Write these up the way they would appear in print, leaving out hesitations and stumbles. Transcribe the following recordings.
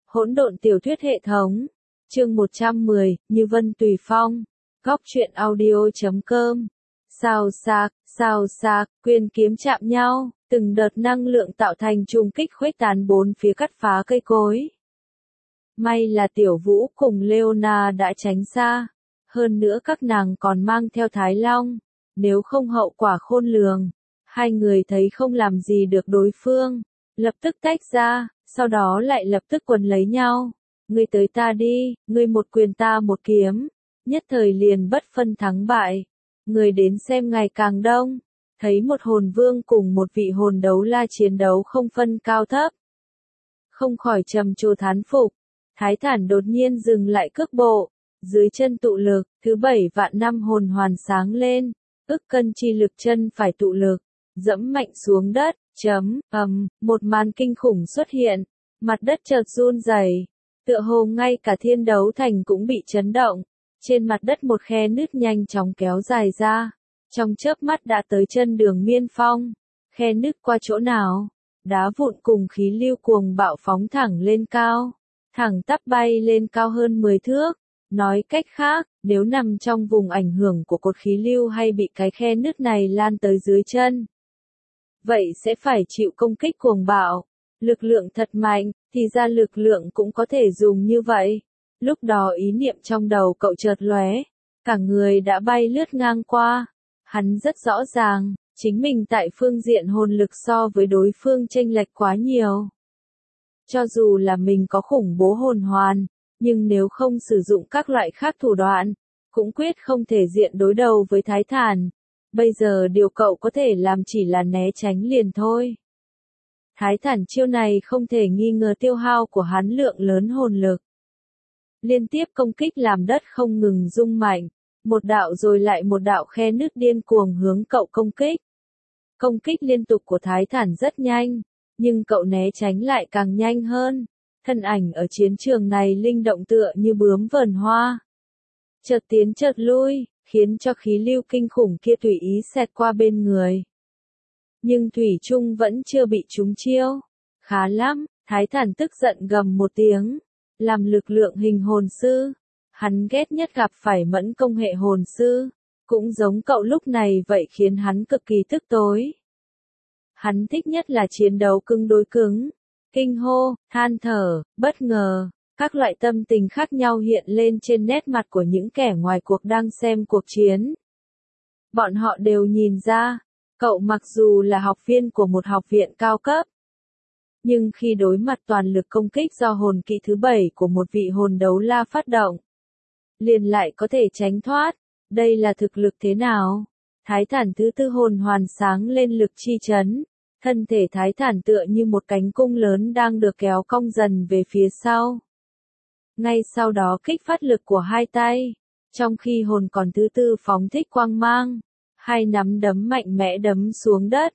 Hỗn độn tiểu thuyết hệ thống. Chương 110, Như Vân Tùy Phong. Góc truyện audio.com. Sao xạc, quyền kiếm chạm nhau, từng đợt năng lượng tạo thành trùng kích khuếch tán bốn phía cắt phá cây cối. May là Tiểu Vũ cùng Leona đã tránh xa. Hơn nữa các nàng còn mang theo Thái Long. Nếu không hậu quả khôn lường. Hai người thấy không làm gì được đối phương. Lập tức tách ra, sau đó lại lập tức quấn lấy nhau. Ngươi tới ta đi, ngươi một quyền ta một kiếm. Nhất thời liền bất phân thắng bại. Người đến xem ngày càng đông. Thấy một hồn vương cùng một vị hồn đấu la chiến đấu không phân cao thấp. Không khỏi trầm trồ thán phục. Thái Thản đột nhiên dừng lại cước bộ. Dưới chân tụ lực, thứ 7 vạn năm hồn hoàn sáng lên. Ức cân chi lực chân phải tụ lực. Dẫm mạnh xuống đất, một màn kinh khủng xuất hiện. Mặt đất chợt run rẩy, tựa hồ ngay cả thiên đấu thành cũng bị chấn động. Trên mặt đất một khe nứt nhanh chóng kéo dài ra. Trong chớp mắt đã tới chân Đường Miên Phong. Khe nứt qua chỗ nào? Đá vụn cùng khí lưu cuồng bạo phóng thẳng lên cao. Thẳng tắp bay lên cao hơn 10 thước. Nói cách khác, nếu nằm trong vùng ảnh hưởng của cột khí lưu hay bị cái khe nứt này lan tới dưới chân, vậy sẽ phải chịu công kích cuồng bạo. Lực lượng thật mạnh, thì ra lực lượng cũng có thể dùng như vậy. Lúc đó ý niệm trong đầu cậu chợt lóe, cả người đã bay lướt ngang qua. Hắn rất rõ ràng, chính mình tại phương diện hồn lực so với đối phương chênh lệch quá nhiều. Cho dù là mình có khủng bố hồn hoàn, nhưng nếu không sử dụng các loại khác thủ đoạn, cũng quyết không thể diện đối đầu với Thái Thản. Bây giờ điều cậu có thể làm chỉ là né tránh liền thôi. Thái Thản chiêu này không thể nghi ngờ tiêu hao của hắn lượng lớn hồn lực. Liên tiếp công kích làm đất không ngừng rung mạnh, một đạo rồi lại một đạo khe nứt điên cuồng hướng cậu công kích. Công kích liên tục của Thái Thản rất nhanh, nhưng cậu né tránh lại càng nhanh hơn. Thân ảnh ở chiến trường này linh động tựa như bướm vờn hoa. Chợt tiến chợt lui, khiến cho khí lưu kinh khủng kia tùy ý xẹt qua bên người. Nhưng Thủy Trung vẫn chưa bị trúng chiêu. Khá lắm, Thái Thản tức giận gầm một tiếng. Làm lực lượng hình hồn sư, hắn ghét nhất gặp phải mẫn công hệ hồn sư. Cũng giống cậu lúc này vậy khiến hắn cực kỳ tức tối. Hắn thích nhất là chiến đấu cứng đối cứng. Kinh hô, than thở, bất ngờ, các loại tâm tình khác nhau hiện lên trên nét mặt của những kẻ ngoài cuộc đang xem cuộc chiến. Bọn họ đều nhìn ra, cậu mặc dù là học viên của một học viện cao cấp, nhưng khi đối mặt toàn lực công kích do hồn kỵ thứ 7 của một vị hồn đấu la phát động, liền lại có thể tránh thoát. Đây là thực lực thế nào? Thái Thản thứ 4 hồn hoàn sáng lên lực chi chấn. Thân thể Thái Thản tựa như một cánh cung lớn đang được kéo cong dần về phía sau. Ngay sau đó kích phát lực của hai tay. Trong khi hồn còn thứ 4 phóng thích quang mang. Hai nắm đấm mạnh mẽ đấm xuống đất.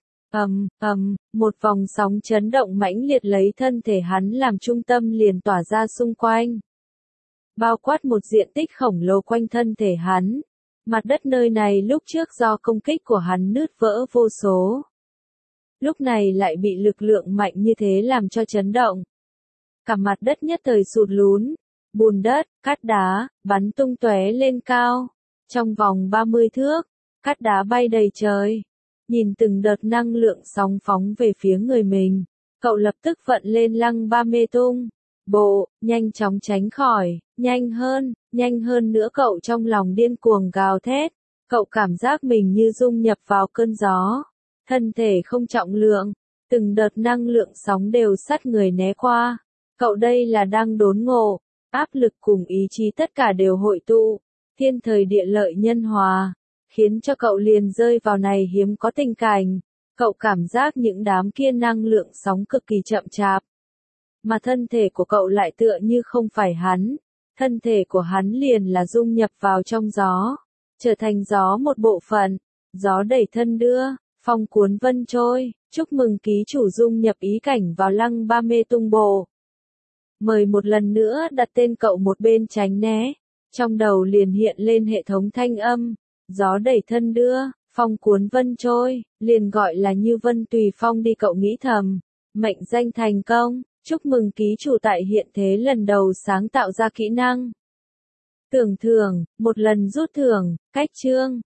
Một vòng sóng chấn động mãnh liệt lấy thân thể hắn làm trung tâm liền tỏa ra xung quanh. Bao quát một diện tích khổng lồ quanh thân thể hắn. Mặt đất nơi này lúc trước do công kích của hắn nứt vỡ vô số. Lúc này lại bị lực lượng mạnh như thế làm cho chấn động. Cả mặt đất nhất thời sụt lún, bùn đất, cát đá, bắn tung tóe lên cao. Trong vòng 30 thước, cát đá bay đầy trời. Nhìn từng đợt năng lượng sóng phóng về phía người mình, cậu lập tức vận lên lăng ba mê tung. Bộ, nhanh chóng tránh khỏi, nhanh hơn nữa cậu trong lòng điên cuồng gào thét. Cậu cảm giác mình như dung nhập vào cơn gió. Thân thể không trọng lượng, từng đợt năng lượng sóng đều sát người né qua. Cậu đây là đang đốn ngộ, áp lực cùng ý chí tất cả đều hội tụ, thiên thời địa lợi nhân hòa, khiến cho cậu liền rơi vào này hiếm có tình cảnh. Cậu cảm giác những đám kia năng lượng sóng cực kỳ chậm chạp, mà thân thể của cậu lại tựa như không phải hắn. Thân thể của hắn liền là dung nhập vào trong gió, trở thành gió một bộ phận, gió đẩy thân đưa. Phong cuốn vân trôi, chúc mừng ký chủ dung nhập ý cảnh vào lăng ba mê tung bộ. Mời một lần nữa đặt tên cậu một bên tránh né. Trong đầu liền hiện lên hệ thống thanh âm. Gió đẩy thân đưa, phong cuốn vân trôi, liền gọi là Như Vân Tùy Phong đi cậu nghĩ thầm. Mệnh danh thành công, Chúc mừng ký chủ tại hiện thế lần đầu sáng tạo ra kỹ năng. Tưởng thưởng, một lần rút thưởng, cách chương.